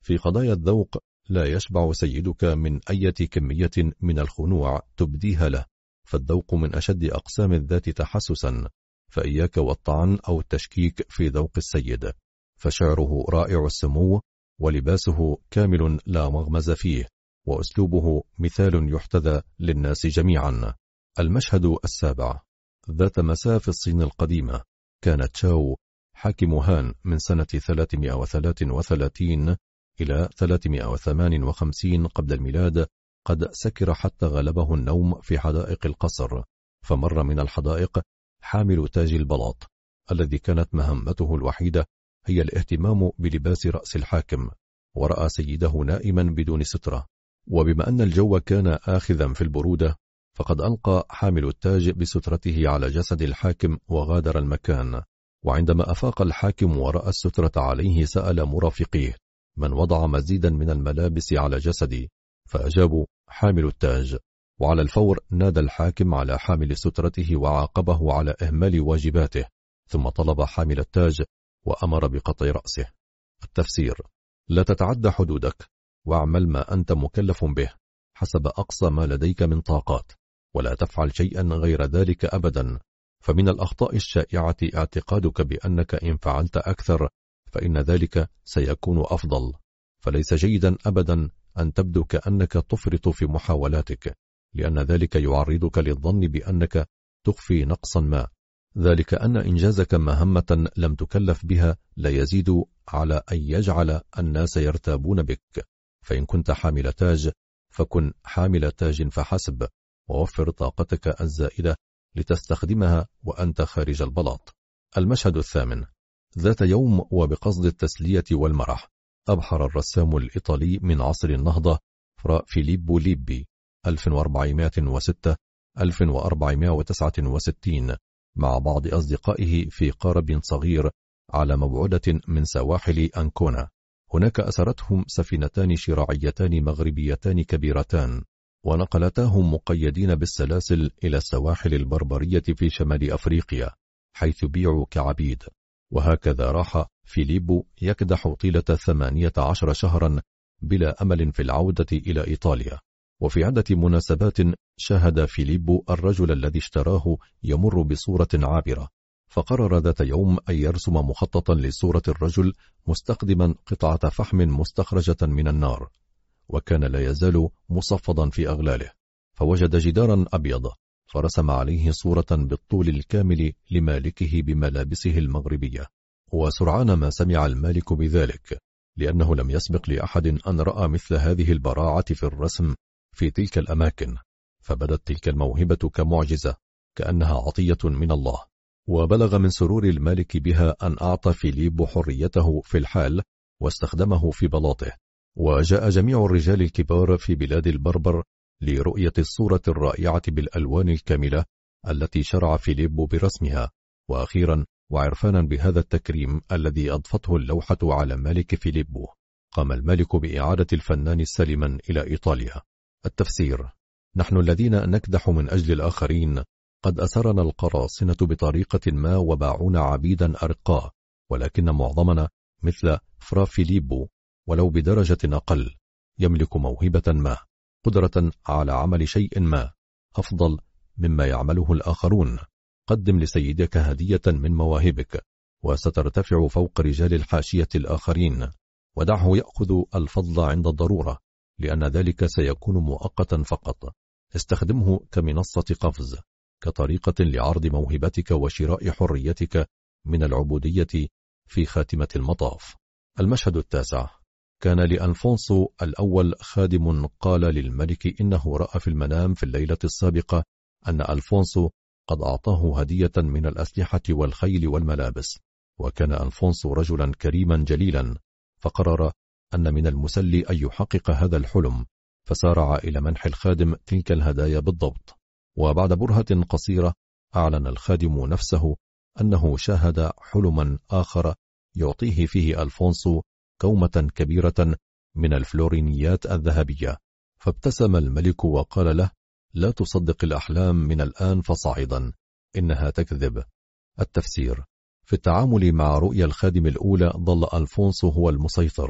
في قضايا الذوق لا يشبع سيدك من أي كمية من الخنوع تبديها له، فالذوق من أشد أقسام الذات تحسسا، فإياك والطعن أو التشكيك في ذوق السيد، فشعره رائع السمو، ولباسه كامل لا مغمز فيه، وأسلوبه مثال يحتذى للناس جميعا. المشهد السابع. ذات مساء في الصين القديمة، كان تشاو حاكم هان من سنة ثلاثمائة وثلاثة وثلاثين إلى ثلاثمائة وثمانية وخمسين قبل الميلاد قد سكر حتى غلبه النوم في حدائق القصر، فمر من الحدائق حامل تاج البلاط الذي كانت مهمته الوحيدة هي الاهتمام بلباس رأس الحاكم، ورأى سيده نائما بدون سترة، وبما أن الجو كان آخذا في البرودة فقد ألقى حامل التاج بسترته على جسد الحاكم وغادر المكان. وعندما أفاق الحاكم ورأى السترة عليه سأل مرافقيه: من وضع مزيدا من الملابس على جسدي؟ فأجابوا: حامل التاج. وعلى الفور نادى الحاكم على حامل سترته وعاقبه على إهمال واجباته، ثم طلب حامل التاج وأمر بقطع رأسه. التفسير: لا تتعدى حدودك، واعمل ما أنت مكلف به حسب أقصى ما لديك من طاقات، ولا تفعل شيئا غير ذلك أبدا، فمن الأخطاء الشائعة اعتقادك بأنك إن فعلت أكثر فإن ذلك سيكون أفضل، فليس جيدا أبدا أن تبدو كأنك تفرط في محاولاتك، لأن ذلك يعرضك للظن بأنك تخفي نقصا ما، ذلك أن إنجازك مهمة لم تكلف بها لا يزيد على أن يجعل الناس يرتابون بك. فإن كنت حامل تاج فكن حامل تاج فحسب، ووفر طاقتك الزائدة لتستخدمها وأنت خارج البلاط. المشهد الثامن. ذات يوم وبقصد التسلية والمرح، أبحر الرسام الإيطالي من عصر النهضة فرا فيليبو ليبي ألف وأربعمائة وستة إلى ألف وأربعمائة وتسعة وستين مع بعض أصدقائه في قارب صغير على مبعدة من سواحل أنكونا. هناك أسرتهم سفينتان شراعيتان مغربيتان كبيرتان، ونقلتاهم مقيدين بالسلاسل إلى السواحل البربرية في شمال أفريقيا، حيث بيعوا كعبيد. وهكذا راح فيليبو يكدح طيلة ثمانية عشر شهرا بلا أمل في العودة إلى إيطاليا. وفي عدة مناسبات شاهد فيليبو الرجل الذي اشتراه يمر بصورة عابرة، فقرر ذات يوم أن يرسم مخططا لصورة الرجل مستخدما قطعة فحم مستخرجة من النار، وكان لا يزال مصفدا في أغلاله، فوجد جدارا أبيض فرسم عليه صورة بالطول الكامل لمالكه بملابسه المغربية. وسرعان ما سمع المالك بذلك، لأنه لم يسبق لأحد أن رأى مثل هذه البراعة في الرسم في تلك الأماكن، فبدت تلك الموهبة كمعجزة كأنها عطية من الله. وبلغ من سرور المالك بها أن أعطى فيليبو حريته في الحال واستخدمه في بلاطه. وجاء جميع الرجال الكبار في بلاد البربر لرؤية الصورة الرائعة بالألوان الكاملة التي شرع فيليبو برسمها. وأخيرا وعرفانا بهذا التكريم الذي أضفته اللوحة على مالك فيليبو، قام الملك بإعادة الفنان سالما إلى إيطاليا. التفسير: نحن الذين نكدح من أجل الآخرين قد أسرنا القراصنة بطريقة ما وباعونا عبيدا أرقاء، ولكن معظمنا مثل فرا فيليبو ولو بدرجة أقل يملك موهبة ما، قدرة على عمل شيء ما أفضل مما يعمله الآخرون. قدم لسيدك هدية من مواهبك وسترتفع فوق رجال الحاشية الآخرين، ودعه يأخذ الفضل عند الضرورة، لأن ذلك سيكون مؤقتا فقط. استخدمه كمنصة قفز، كطريقة لعرض موهبتك وشراء حريتك من العبودية في خاتمة المطاف. المشهد التاسع. كان لألفونسو الأول خادم قال للملك إنه رأى في المنام في الليلة السابقة أن ألفونسو قد أعطاه هدية من الأسلحة والخيل والملابس، وكان ألفونسو رجلا كريما جليلا، فقرر أن من المسلي أن يحقق هذا الحلم، فسارع إلى منح الخادم تلك الهدايا بالضبط. وبعد برهة قصيرة أعلن الخادم نفسه أنه شاهد حلما آخر يعطيه فيه ألفونسو كومة كبيرة من الفلورينيات الذهبية، فابتسم الملك وقال له: لا تصدق الأحلام من الآن فصاعدا، إنها تكذب. التفسير: في التعامل مع رؤيا الخادم الأولى ظل ألفونسو هو المسيطر،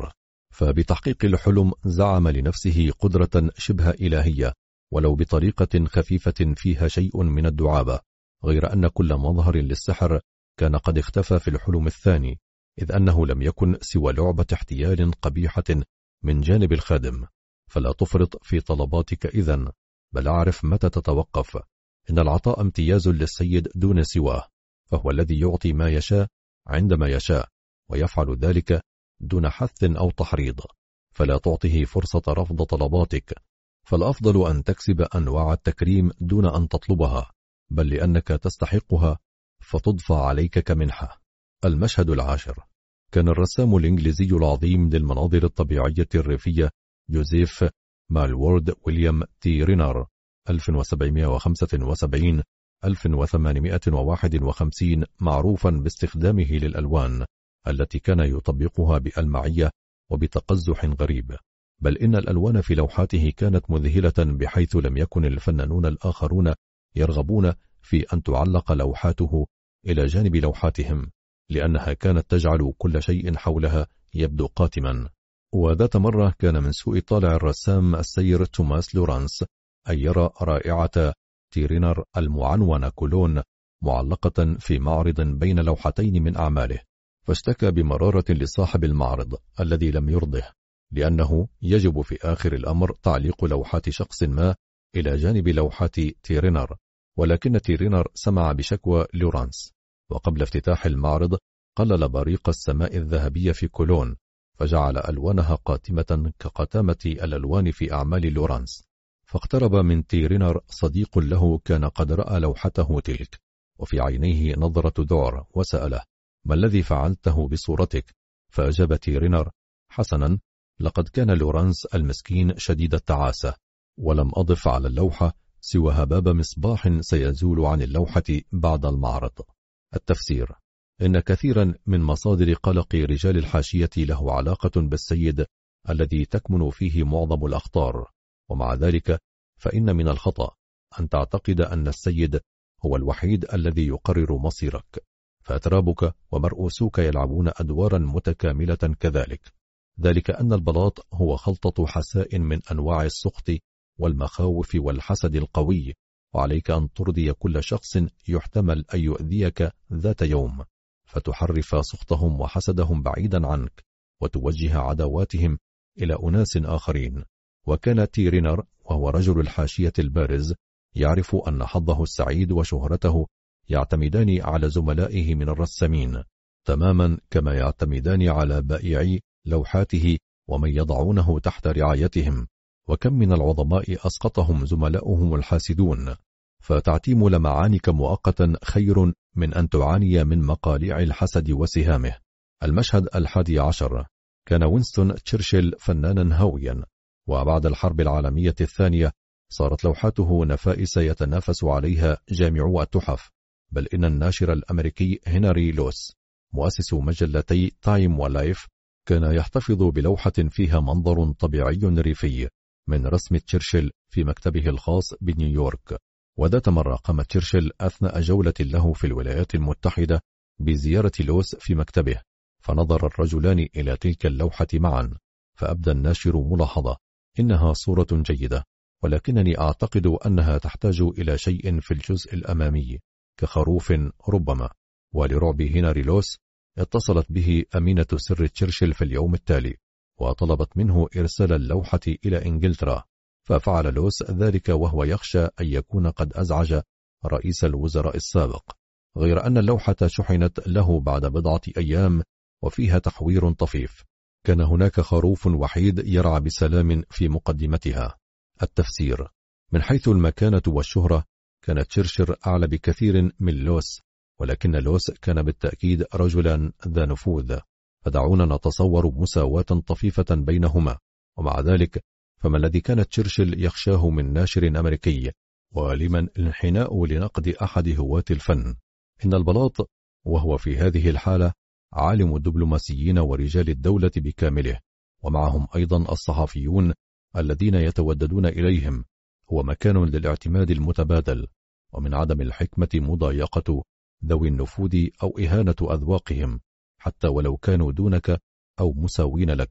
فبتحقيق الحلم زعم لنفسه قدرة شبه إلهية، ولو بطريقة خفيفة فيها شيء من الدعابة، غير أن كل مظهر للسحر كان قد اختفى في الحلم الثاني، إذ أنه لم يكن سوى لعبة احتيال قبيحة من جانب الخادم. فلا تفرط في طلباتك إذن، بل أعرف متى تتوقف. إن العطاء امتياز للسيد دون سواه، فهو الذي يعطي ما يشاء عندما يشاء، ويفعل ذلك دون حث أو تحريض، فلا تعطه فرصة رفض طلباتك. فالأفضل أن تكسب أنواع التكريم دون أن تطلبها، بل لأنك تستحقها فتضفى عليك كمنحة. المشهد العاشر. كان الرسام الإنجليزي العظيم للمناظر الطبيعية الريفية جوزيف مالورد ويليام تي رينر ألف وسبعمائة وخمسة وسبعين ألف وثمانمائة وواحد وخمسين معروفا باستخدامه للألوان التي كان يطبقها بألمعية وبتقزح غريب، بل إن الألوان في لوحاته كانت مذهلة، بحيث لم يكن الفنانون الآخرون يرغبون في أن تعلق لوحاته إلى جانب لوحاتهم، لأنها كانت تجعل كل شيء حولها يبدو قاتما. وذات مرة كان من سوء طالع الرسام السير توماس لورانس أن يرى رائعة تيرينر المعنونة كولون معلقة في معرض بين لوحتين من أعماله، فاشتكى بمرارة لصاحب المعرض الذي لم يرضه، لأنه يجب في آخر الأمر تعليق لوحات شخص ما إلى جانب لوحات تيرينر. ولكن تيرينر سمع بشكوى لورانس، وقبل افتتاح المعرض قلل بريق السماء الذهبية في كولون، فجعل ألوانها قاتمة كقتامة الألوان في أعمال لورانس. فاقترب من تيرينر صديق له كان قد رأى لوحته تلك، وفي عينيه نظرة ذعر، وسأله: ما الذي فعلته بصورتك؟ فأجاب تيرينر: حسنا، لقد كان لورانس المسكين شديد التعاسة، ولم أضف على اللوحة سوى هباب مصباح سيزول عن اللوحة بعد المعرض. التفسير: إن كثيرا من مصادر قلق رجال الحاشية له علاقة بالسيد الذي تكمن فيه معظم الأخطار، ومع ذلك فإن من الخطأ أن تعتقد أن السيد هو الوحيد الذي يقرر مصيرك، فأترابك ومرؤوسوك يلعبون أدوارا متكاملة كذلك. ذلك أن البلاط هو خلطة حساء من أنواع السخط والمخاوف والحسد القوي، وعليك أن ترضي كل شخص يحتمل أن يؤذيك ذات يوم، فتحرف سخطهم وحسدهم بعيدا عنك، وتوجه عداواتهم إلى أناس آخرين. وكان تيرينر وهو رجل الحاشية البارز يعرف أن حظه السعيد وشهرته يعتمدان على زملائه من الرسامين، تماما كما يعتمدان على بائعي لوحاته ومن يضعونه تحت رعايتهم. وكم من العظماء أسقطهم زملاؤهم الحاسدون، فتعتيم لمعانك مؤقتا خير من أن تعاني من مقاليع الحسد وسهامه. المشهد الحادي عشر. كان وينستون تشرشل فنانا هاويا، وبعد الحرب العالمية الثانية صارت لوحاته نفائس يتنافس عليها جامعو التحف، بل إن الناشر الأمريكي هنري لوس مؤسس مجلتي تايم ولايف كان يحتفظ بلوحة فيها منظر طبيعي ريفي من رسم تشرشل في مكتبه الخاص بنيويورك. وذات مرة قام تشرشل أثناء جولة له في الولايات المتحدة بزيارة لوس في مكتبه، فنظر الرجلان إلى تلك اللوحة معا، فأبدى الناشر ملاحظة: إنها صورة جيدة، ولكنني أعتقد أنها تحتاج إلى شيء في الجزء الأمامي كخروف ربما. ولرعب هنري لوس اتصلت به أمينة سر تشرشل في اليوم التالي، وطلبت منه إرسال اللوحة إلى إنجلترا، ففعل لوس ذلك وهو يخشى أن يكون قد أزعج رئيس الوزراء السابق، غير أن اللوحة شحنت له بعد بضعة أيام وفيها تحوير طفيف. كان هناك خروف وحيد يرعى بسلام في مقدمتها. التفسير: من حيث المكانة والشهرة كانت تشرشل أعلى بكثير من لوس، ولكن لوس كان بالتأكيد رجلا ذا نفوذ، فدعونا نتصور مساواة طفيفة بينهما. ومع ذلك فما الذي كانت تشرشل يخشاه من ناشر أمريكي، ولمن الانحناء لنقد أحد هواة الفن؟ إن البلاط، وهو في هذه الحالة عالم الدبلوماسيين ورجال الدولة بكامله، ومعهم أيضا الصحفيون الذين يتوددون إليهم، هو مكان للاعتماد المتبادل، ومن عدم الحكمة مضايقة ذوي النفوذ أو إهانة أذواقهم، حتى ولو كانوا دونك أو مساوين لك.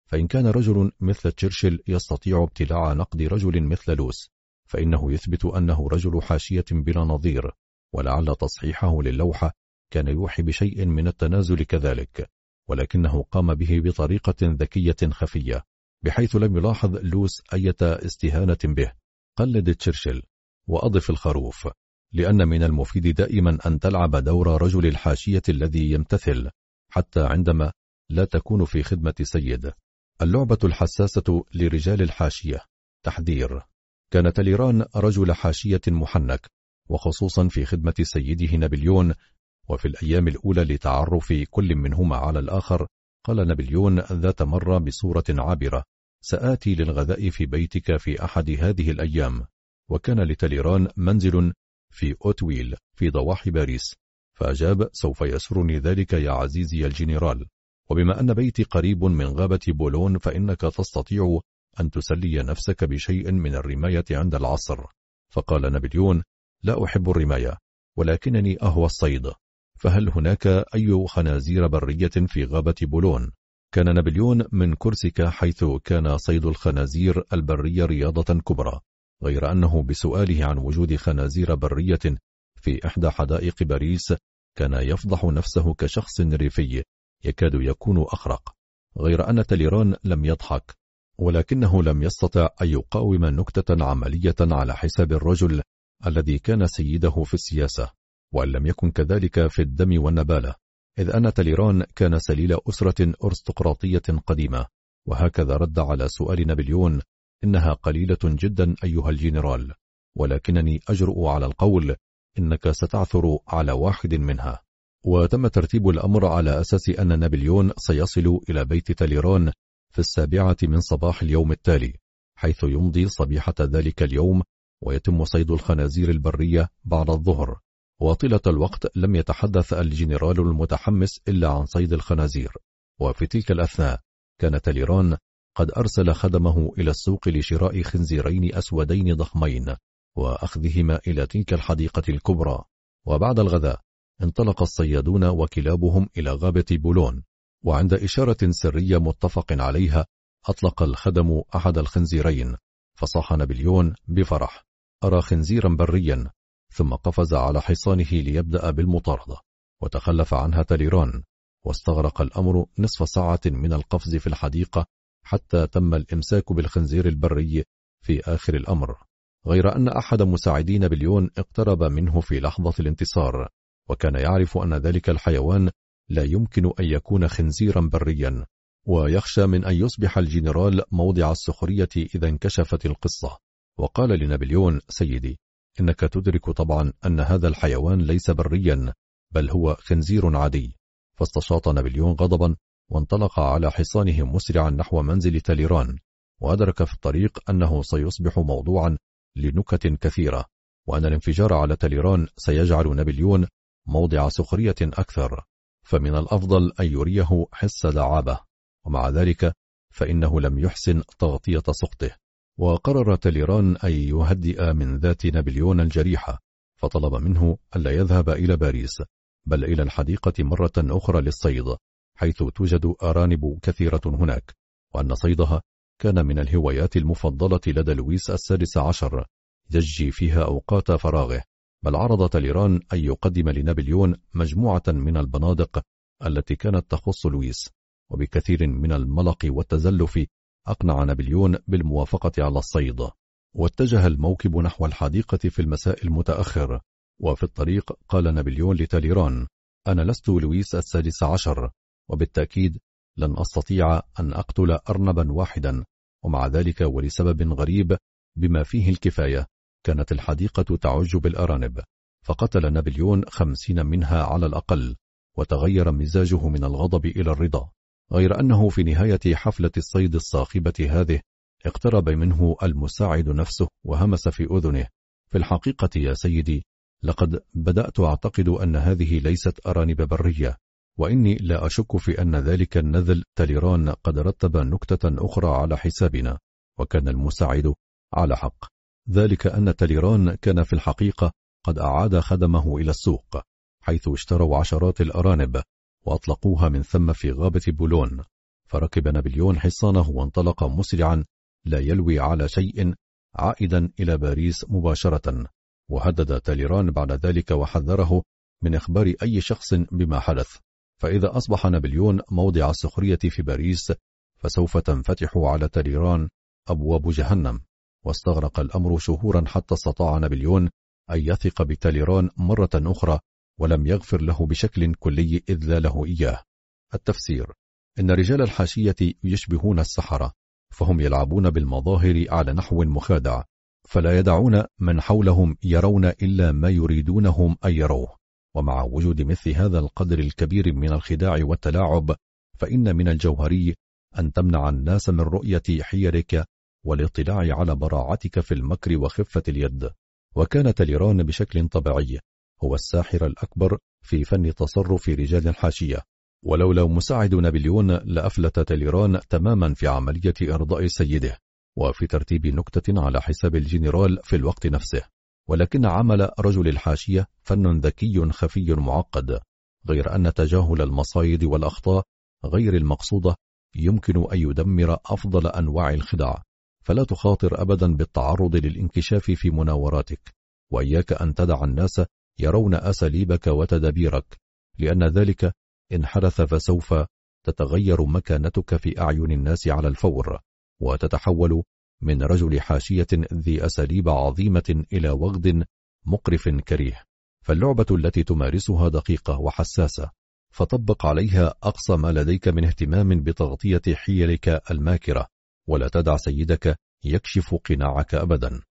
فإن كان رجل مثل تشرشل يستطيع ابتلاع نقد رجل مثل لوس، فإنه يثبت أنه رجل حاشية بلا نظير، ولعل تصحيحه للوحة كان يوحي بشيء من التنازل كذلك، ولكنه قام به بطريقة ذكية خفية، بحيث لم يلاحظ لوس أي استهانة به. قلد تشرشل وأضف الخروف، لأن من المفيد دائما أن تلعب دور رجل الحاشية الذي يمتثل، حتى عندما لا تكون في خدمة سيد. اللعبة الحساسة لرجال الحاشية. تحذير: كان تاليران رجل حاشية محنك، وخصوصا في خدمة سيده نابليون، وفي الأيام الأولى لتعرف كل منهما على الآخر قال نابليون ذات مرة بصورة عابرة: سآتي للغذاء في بيتك في أحد هذه الأيام. وكان لتاليران منزل في أوتويل في ضواحي باريس، فأجاب: سوف يسرني ذلك يا عزيزي الجنرال، وبما أن بيتي قريب من غابة بولون فإنك تستطيع أن تسلي نفسك بشيء من الرماية عند العصر. فقال نابليون: لا أحب الرماية، ولكنني أهوى الصيد، فهل هناك أي خنازير برية في غابة بولون؟ كان نابليون من كورسيكا، حيث كان صيد الخنازير البرية رياضة كبرى، غير أنه بسؤاله عن وجود خنازير برية في إحدى حدائق باريس كان يفضح نفسه كشخص ريفي يكاد يكون أخرق. غير أن تاليران لم يضحك، ولكنه لم يستطع أن يقاوم نكتة عملية على حساب الرجل الذي كان سيده في السياسة، وأن لم يكن كذلك في الدم والنبالة، إذ أن تاليران كان سليل أسرة أرستقراطية قديمة. وهكذا رد على سؤال نابليون: إنها قليلة جدا أيها الجنرال، ولكنني أجرؤ على القول إنك ستعثر على واحد منها. وتم ترتيب الأمر على أساس أن نابليون سيصل إلى بيت تاليران في السابعة من صباح اليوم التالي، حيث يمضي صبيحة ذلك اليوم، ويتم صيد الخنازير البرية بعد الظهر. وطيلة الوقت لم يتحدث الجنرال المتحمس إلا عن صيد الخنازير. وفي تلك الأثناء كان تاليران قد أرسل خدمه إلى السوق لشراء خنزيرين أسودين ضخمين وأخذهما إلى تلك الحديقة الكبرى. وبعد الغداء انطلق الصيادون وكلابهم إلى غابة بولون، وعند إشارة سرية متفق عليها أطلق الخدم أحد الخنزيرين، فصاح نابليون بفرح: أرى خنزيرا بريا، ثم قفز على حصانه ليبدأ بالمطاردة، وتخلف عنها تاليران، واستغرق الأمر نصف ساعة من القفز في الحديقة حتى تم الإمساك بالخنزير البري في آخر الأمر. غير أن أحد مساعدي نابليون اقترب منه في لحظة الانتصار، وكان يعرف أن ذلك الحيوان لا يمكن أن يكون خنزيرا بريا، ويخشى من أن يصبح الجنرال موضع السخرية إذا انكشفت القصة. وقال لنابليون: سيدي، إنك تدرك طبعا أن هذا الحيوان ليس بريا، بل هو خنزير عادي. فاستشاط نابليون غضبا وانطلق على حصانه مسرعا نحو منزل تاليران، وأدرك في الطريق أنه سيصبح موضوعا لنكت كثيرة، وأن الانفجار على تاليران سيجعل نابليون موضع سخرية أكثر، فمن الأفضل أن يريه حس دعابة. ومع ذلك فإنه لم يحسن تغطية سقطه، وقرر تاليران أن يهدئ من ذات نابليون الجريحة، فطلب منه ألا يذهب إلى باريس، بل إلى الحديقة مرة أخرى للصيد، حيث توجد أرانب كثيرة هناك، وأن صيدها كان من الهوايات المفضلة لدى لويس السادس عشر، يجي فيها أوقات فراغه. بل عرض تاليران أن يقدم لنابليون مجموعة من البنادق التي كانت تخص لويس، وبكثير من الملق والتزلف أقنع نابليون بالموافقة على الصيد. واتجه الموكب نحو الحديقة في المساء المتأخر، وفي الطريق قال نابليون لتاليران: أنا لست لويس السادس عشر، وبالتأكيد لن أستطيع أن أقتل أرنبا واحدا، ومع ذلك ولسبب غريب بما فيه الكفاية كانت الحديقة تعج بالأرانب، فقتل نابليون خمسين منها على الأقل، وتغير مزاجه من الغضب إلى الرضا. غير أنه في نهاية حفلة الصيد الصاخبة هذه اقترب منه المساعد نفسه وهمس في أذنه: في الحقيقة يا سيدي، لقد بدأت أعتقد أن هذه ليست أرانب برية، وإني لا أشك في أن ذلك النذل تاليران قد رتب نكتة أخرى على حسابنا. وكان المساعد على حق، ذلك أن تاليران كان في الحقيقة قد أعاد خدمه إلى السوق، حيث اشتروا عشرات الأرانب وأطلقوها من ثم في غابة بولون. فركب نابليون حصانه وانطلق مسرعا لا يلوي على شيء عائدا إلى باريس مباشرة، وهدد تاليران بعد ذلك وحذره من إخبار أي شخص بما حدث، فإذا أصبح نابليون موضع السخرية في باريس فسوف تنفتح على تاليران أبواب جهنم. واستغرق الأمر شهورا حتى استطاع نابليون أن يثق بتاليران مرة أخرى، ولم يغفر له بشكل كلي إذلاله إياه. التفسير: إن رجال الحاشية يشبهون السحرة، فهم يلعبون بالمظاهر على نحو مخادع، فلا يدعون من حولهم يرون إلا ما يريدونهم أن يروه. ومع وجود مثل هذا القدر الكبير من الخداع والتلاعب، فإن من الجوهري أن تمنع الناس من رؤية حيلك والاطلاع على براعتك في المكر وخفة اليد. وكان تاليران بشكل طبيعي هو الساحر الأكبر في فن تصرف رجال الحاشية، ولولا مساعد نابليون لأفلت تاليران تماما في عملية إرضاء سيده وفي ترتيب نكتة على حساب الجنرال في الوقت نفسه. ولكن عمل رجل الحاشية فن ذكي خفي معقد، غير أن تجاهل المصايد والأخطاء غير المقصودة يمكن أن يدمر أفضل أنواع الخداع. فلا تخاطر أبدا بالتعرض للانكشاف في مناوراتك، وإياك أن تدع الناس يرون أساليبك وتدابيرك، لأن ذلك إن حدث فسوف تتغير مكانتك في أعين الناس على الفور، وتتحول من رجل حاشية ذي أساليب عظيمة إلى وغد مقرف كريه. فاللعبة التي تمارسها دقيقة وحساسة، فطبق عليها أقصى ما لديك من اهتمام بتغطية حيلك الماكرة، ولا تدع سيدك يكشف قناعك أبدا.